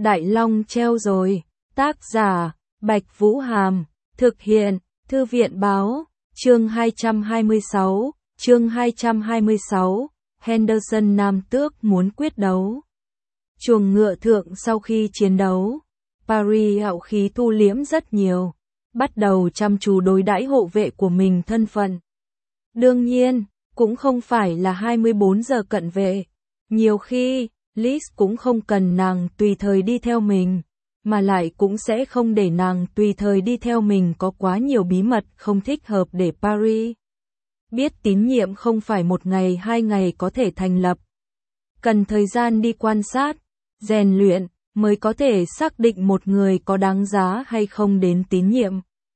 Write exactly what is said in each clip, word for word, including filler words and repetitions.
Đại Long treo rồi. Tác giả, Bạch Vũ Hàm. Thực hiện, Thư viện báo. Chương hai trăm hai mươi sáu. Chương hai trăm hai mươi sáu. Henderson Nam Tước muốn quyết đấu. Chuồng ngựa thượng sau khi chiến đấu, Paris hạo khí thu liễm rất nhiều, bắt đầu chăm chú đối đãi hộ vệ của mình thân phận. Đương nhiên, cũng không phải là hai mươi bốn giờ cận vệ. Nhiều khi, Liz cũng không cần nàng tùy thời đi theo mình, mà lại cũng sẽ không để nàng tùy thời đi theo mình, có quá nhiều bí mật không thích hợp để Paris biết. Tín nhiệm không phải một ngày hai ngày có thể thành lập. Cần thời gian đi quan sát, rèn luyện, mới có thể xác định một người có đáng giá hay không đến tín nhiệm.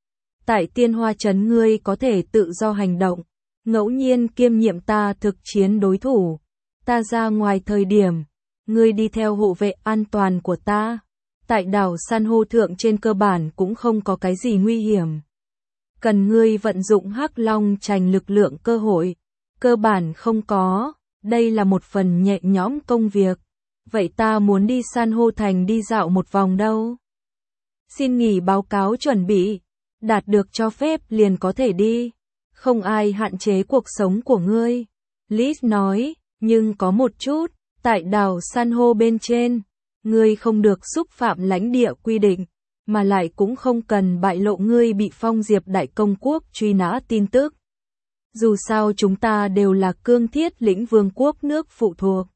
Tại Tiên Hoa Trấn ngươi có thể tự do hành động, ngẫu nhiên kiêm nhiệm ta thực chiến đối thủ. Ta ra ngoài thời điểm, ngươi đi theo hộ vệ an toàn của ta. Tại đảo san hô thượng trên cơ bản cũng không có cái gì nguy hiểm. Cần ngươi vận dụng Hắc Long Trành lực lượng cơ hội, cơ bản không có, đây là một phần nhẹ nhõm công việc. Vậy ta muốn đi san hô thành đi dạo một vòng đâu. Xin nghỉ báo cáo chuẩn bị, đạt được cho phép liền có thể đi, không ai hạn chế cuộc sống của ngươi. Liz nói, nhưng có một chút, tại đảo san hô bên trên, ngươi không được xúc phạm lãnh địa quy định, mà lại cũng không cần bại lộ ngươi bị Phong Diệp Đại Công Quốc truy nã tin tức. Dù sao chúng ta đều là cương thiết lĩnh vương quốc nước phụ thuộc.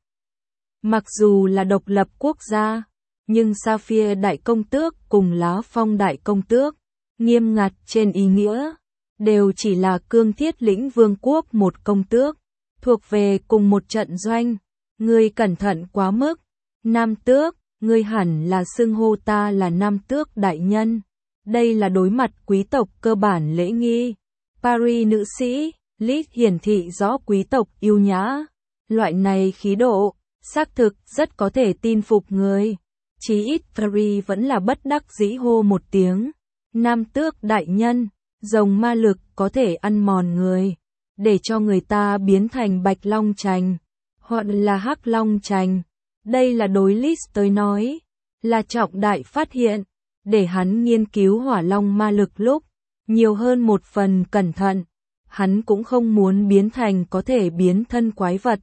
Mặc dù là độc lập quốc gia, nhưng Sapphire Đại Công Tước cùng Lá Phong Đại Công Tước, nghiêm ngặt trên ý nghĩa, đều chỉ là cương thiết lĩnh vương quốc một công tước, thuộc về cùng một trận doanh. Ngươi cẩn thận quá mức. Nam Tước, ngươi hẳn là xưng hô ta là Nam Tước đại nhân. Đây là đối mặt quý tộc cơ bản lễ nghi. Paris nữ sĩ, Liz hiển thị rõ quý tộc yêu nhã. Loại này khí độ, xác thực rất có thể tin phục người. Chí ít Paris vẫn là bất đắc dĩ hô một tiếng. Nam Tước đại nhân, rồng ma lực có thể ăn mòn người, để cho người ta biến thành Bạch Long Trành, hoặc là Hắc Long Trành. Đây là đối Liz tới nói, là trọng đại phát hiện, để hắn nghiên cứu hỏa long ma lực lúc, nhiều hơn một phần cẩn thận. Hắn cũng không muốn biến thành có thể biến thân quái vật.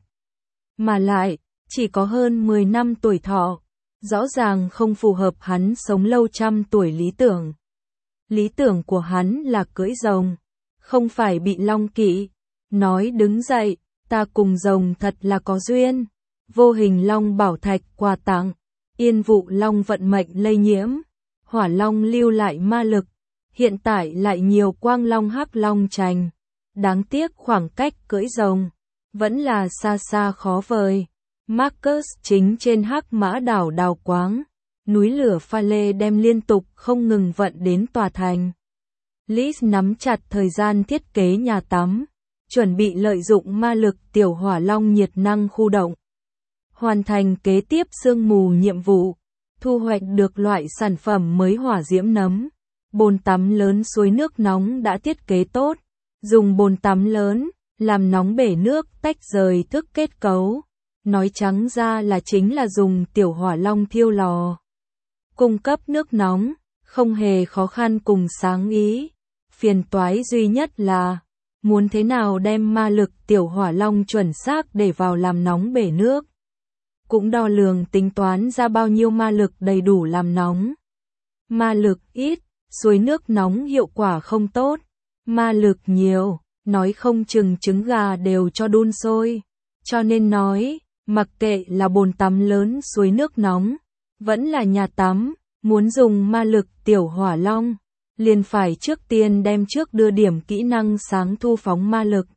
Mà lại, chỉ có hơn mười năm tuổi thọ, rõ ràng không phù hợp hắn sống lâu trăm tuổi lý tưởng. Lý tưởng của hắn là cưỡi rồng, không phải bị long kỵ. Nói đứng dậy, ta cùng rồng thật là có duyên. Vô hình long bảo thạch quà tặng, yên vụ long vận mệnh lây nhiễm, hỏa long lưu lại ma lực, hiện tại lại nhiều quang long Hắc Long Trành. Đáng tiếc khoảng cách cưỡi rồng vẫn là xa xa khó vời. Marcus chính trên Hắc Mã đảo đào quáng, núi lửa pha lê đem liên tục không ngừng vận đến tòa thành. Liz nắm chặt thời gian thiết kế nhà tắm, chuẩn bị lợi dụng ma lực tiểu hỏa long nhiệt năng khu động, hoàn thành kế tiếp sương mù nhiệm vụ, thu hoạch được loại sản phẩm mới hỏa diễm nấm. Bồn tắm lớn suối nước nóng đã thiết kế tốt, dùng bồn tắm lớn làm nóng bể nước tách rời thức kết cấu. Nói trắng ra là chính là dùng tiểu hỏa long thiêu lò, cung cấp nước nóng, không hề khó khăn cùng sáng ý. Phiền toái duy nhất là, muốn thế nào đem ma lực tiểu hỏa long chuẩn xác để vào làm nóng bể nước. Cũng đo lường tính toán ra bao nhiêu ma lực đầy đủ làm nóng. Ma lực ít, suối nước nóng hiệu quả không tốt. Ma lực nhiều, nói không chừng trứng gà đều cho đun sôi. Cho nên nói, mặc kệ là bồn tắm lớn suối nước nóng, vẫn là nhà tắm, muốn dùng ma lực tiểu hỏa long, liền phải trước tiên đem trước đưa điểm kỹ năng sáng thu phóng ma lực.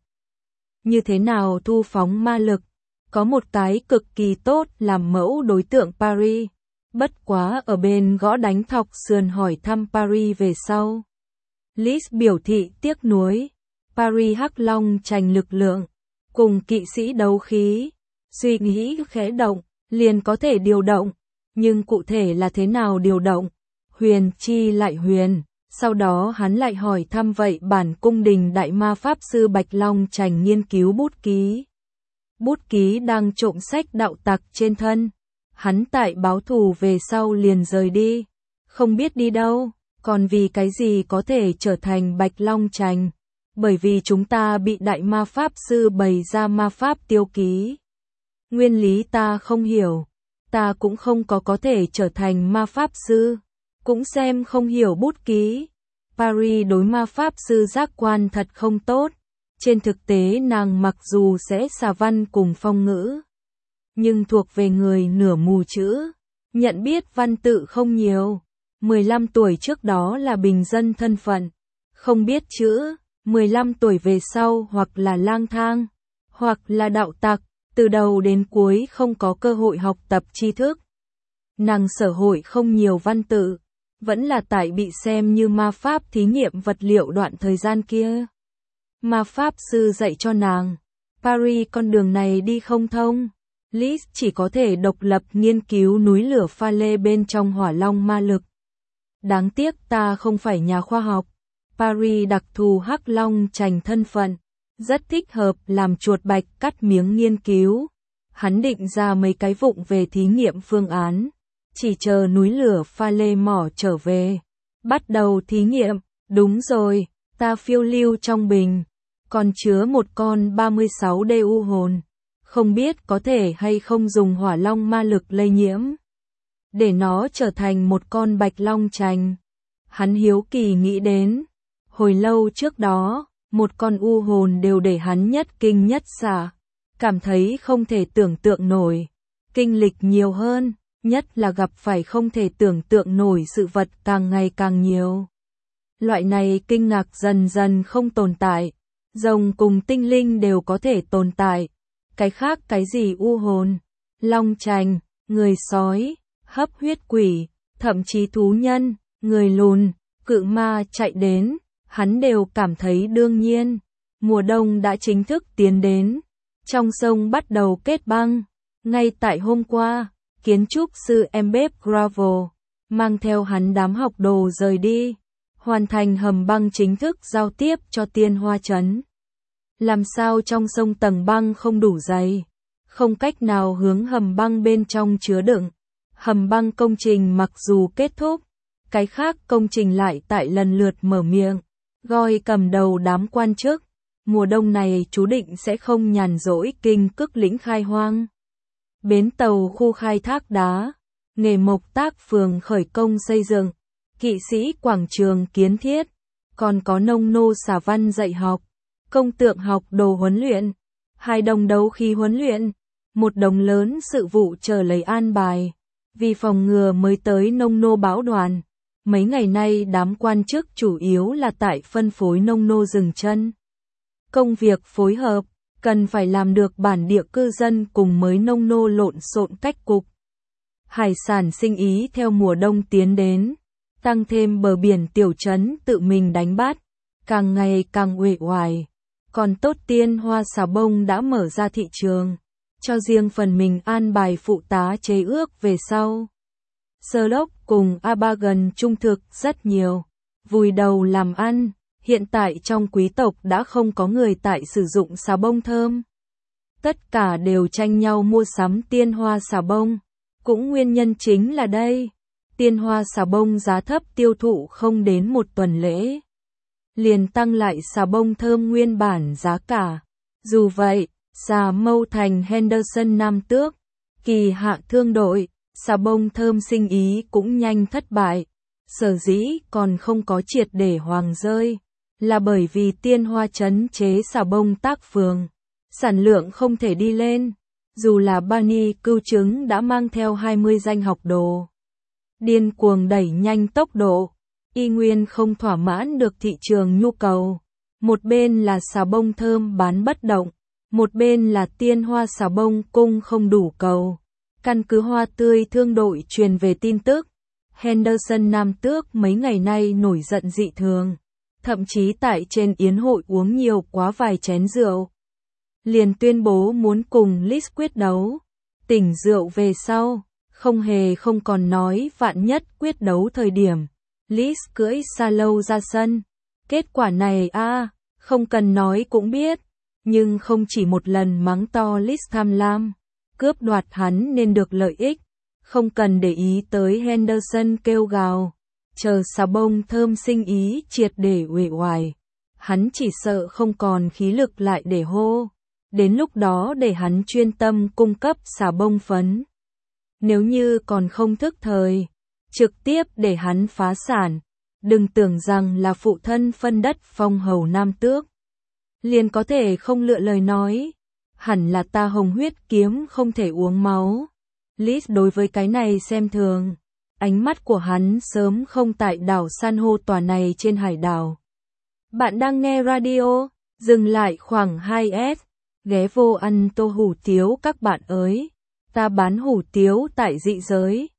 Như thế nào thu phóng ma lực? Có một cái cực kỳ tốt làm mẫu đối tượng Paris. Bất quá ở bên gõ đánh thọc sườn hỏi thăm Paris về sau. Liz biểu thị tiếc nuối. Paris Hắc Long Trành lực lượng, cùng kỵ sĩ đấu khí, suy nghĩ khẽ động, liền có thể điều động. Nhưng cụ thể là thế nào điều động? Huyền chi lại huyền. Sau đó hắn lại hỏi thăm vậy bản cung đình đại ma pháp sư Bạch Long Trành nghiên cứu bút ký. Bút ký đang trộm sách đạo tặc trên thân. Hắn tại báo thù về sau liền rời đi, không biết đi đâu, còn vì cái gì có thể trở thành Bạch Long Trành, bởi vì chúng ta bị đại ma pháp sư bày ra ma pháp tiêu ký. Nguyên lý ta không hiểu, ta cũng không có có thể trở thành ma pháp sư, cũng xem không hiểu bút ký. Paris đối ma pháp sư giác quan thật không tốt, trên thực tế nàng mặc dù sẽ xà văn cùng phong ngữ, nhưng thuộc về người nửa mù chữ, nhận biết văn tự không nhiều. mười lăm tuổi trước đó là bình dân thân phận, không biết chữ, mười lăm tuổi về sau hoặc là lang thang, hoặc là đạo tặc, từ đầu đến cuối không có cơ hội học tập tri thức. Nàng sở hội không nhiều văn tự, vẫn là tại bị xem như ma pháp thí nghiệm vật liệu đoạn thời gian kia. Ma pháp sư dạy cho nàng, Paris con đường này đi không thông. Liz chỉ có thể độc lập nghiên cứu núi lửa pha lê bên trong hỏa long ma lực. Đáng tiếc ta không phải nhà khoa học. Paris đặc thù hắc long trành thân phận, rất thích hợp làm chuột bạch cắt miếng nghiên cứu. Hắn định ra mấy cái vụng về thí nghiệm phương án, chỉ chờ núi lửa pha lê mỏ trở về. Bắt đầu thí nghiệm, đúng rồi, ta phiêu lưu trong bình, còn chứa một con ba mươi sáu D U hồn. Không biết có thể hay không dùng hỏa long ma lực lây nhiễm, để nó trở thành một con bạch long trành. Hắn hiếu kỳ nghĩ đến, hồi lâu trước đó, một con u hồn đều để hắn nhất kinh nhất xạ, cảm thấy không thể tưởng tượng nổi. Kinh lịch nhiều hơn, nhất là gặp phải không thể tưởng tượng nổi sự vật càng ngày càng nhiều. Loại này kinh ngạc dần dần không tồn tại, rồng cùng tinh linh đều có thể tồn tại. Cái khác cái gì u hồn, long trành, người sói, hấp huyết quỷ, thậm chí thú nhân, người lùn, cự ma chạy đến, hắn đều cảm thấy đương nhiên. Mùa đông đã chính thức tiến đến, trong sông bắt đầu kết băng. Ngay tại hôm qua, kiến trúc sư Embep Gravel mang theo hắn đám học đồ rời đi, hoàn thành hầm băng chính thức giao tiếp cho Tiên Hoa Trấn. Làm sao trong sông tầng băng không đủ dày, không cách nào hướng hầm băng bên trong chứa đựng. Hầm băng công trình mặc dù kết thúc, cái khác công trình lại tại lần lượt mở miệng, Goi cầm đầu đám quan chức. Mùa đông này chú định sẽ không nhàn rỗi kinh cức lĩnh khai hoang. Bến tàu khu khai thác đá, nghề mộc tác phường khởi công xây dựng, kỵ sĩ quảng trường kiến thiết, còn có nông nô xà văn dạy học, công tượng học đồ huấn luyện, hai đồng đấu khí huấn luyện, một đồng lớn sự vụ chờ lấy an bài, vì phòng ngừa mới tới nông nô bão đoàn. Mấy ngày nay đám quan chức chủ yếu là tại phân phối nông nô dừng chân. Công việc phối hợp, cần phải làm được bản địa cư dân cùng mới nông nô lộn xộn cách cục. Hải sản sinh ý theo mùa đông tiến đến, tăng thêm bờ biển tiểu trấn tự mình đánh bắt, càng ngày càng uể oải. Còn tốt Tiên Hoa xà bông đã mở ra thị trường, cho riêng phần mình an bài phụ tá chế ước về sau. Sherlock cùng Abagan trung thực rất nhiều, vùi đầu làm ăn. Hiện tại trong quý tộc đã không có người tại sử dụng xà bông thơm. Tất cả đều tranh nhau mua sắm Tiên Hoa xà bông. Cũng nguyên nhân chính là đây. Tiên Hoa xà bông giá thấp tiêu thụ không đến một tuần lễ, liền tăng lại xà bông thơm nguyên bản giá cả. Dù vậy, xà mâu thành Henderson Nam Tước, kỳ hạ thương đội, xà bông thơm sinh ý cũng nhanh thất bại. Sở dĩ còn không có triệt để hoàng rơi, là bởi vì Tiên Hoa trấn chế xà bông tác phường, sản lượng không thể đi lên. Dù là Bani cưu chứng đã mang theo hai mươi danh học đồ, điên cuồng đẩy nhanh tốc độ, y nguyên không thỏa mãn được thị trường nhu cầu. Một bên là xà bông thơm bán bất động, một bên là Tiên Hoa xà bông cung không đủ cầu. Căn cứ Hoa Tươi thương đội truyền về tin tức, Henderson Nam Tước mấy ngày nay nổi giận dị thường, thậm chí tại trên yến hội uống nhiều quá vài chén rượu, liền tuyên bố muốn cùng Liz quyết đấu. Tỉnh rượu về sau, không hề không còn nói vạn nhất quyết đấu thời điểm, Liz cưỡi xa lâu ra sân. Kết quả này a à, không cần nói cũng biết, nhưng không chỉ một lần mắng to Liz tham lam, cướp đoạt hắn nên được lợi ích, Không cần để ý tới Henderson kêu gào. Chờ xà bông thơm sinh ý triệt để uể oải. Hắn chỉ sợ không còn khí lực lại để hô. Đến lúc đó để hắn chuyên tâm cung cấp xà bông phấn. Nếu như còn không thức thời, trực tiếp để hắn phá sản. Đừng tưởng rằng là phụ thân phân đất phong hầu nam tước. Liền có thể không lựa lời nói. Hẳn là ta hồng huyết kiếm không thể uống máu. Liz đối với cái này xem thường. Ánh mắt của hắn sớm không tại đảo san hô tòa này trên hải đảo. Bạn đang nghe radio, dừng lại khoảng hai S. Ghé vô ăn tô hủ tiếu các bạn ơi. Ta bán hủ tiếu tại dị giới.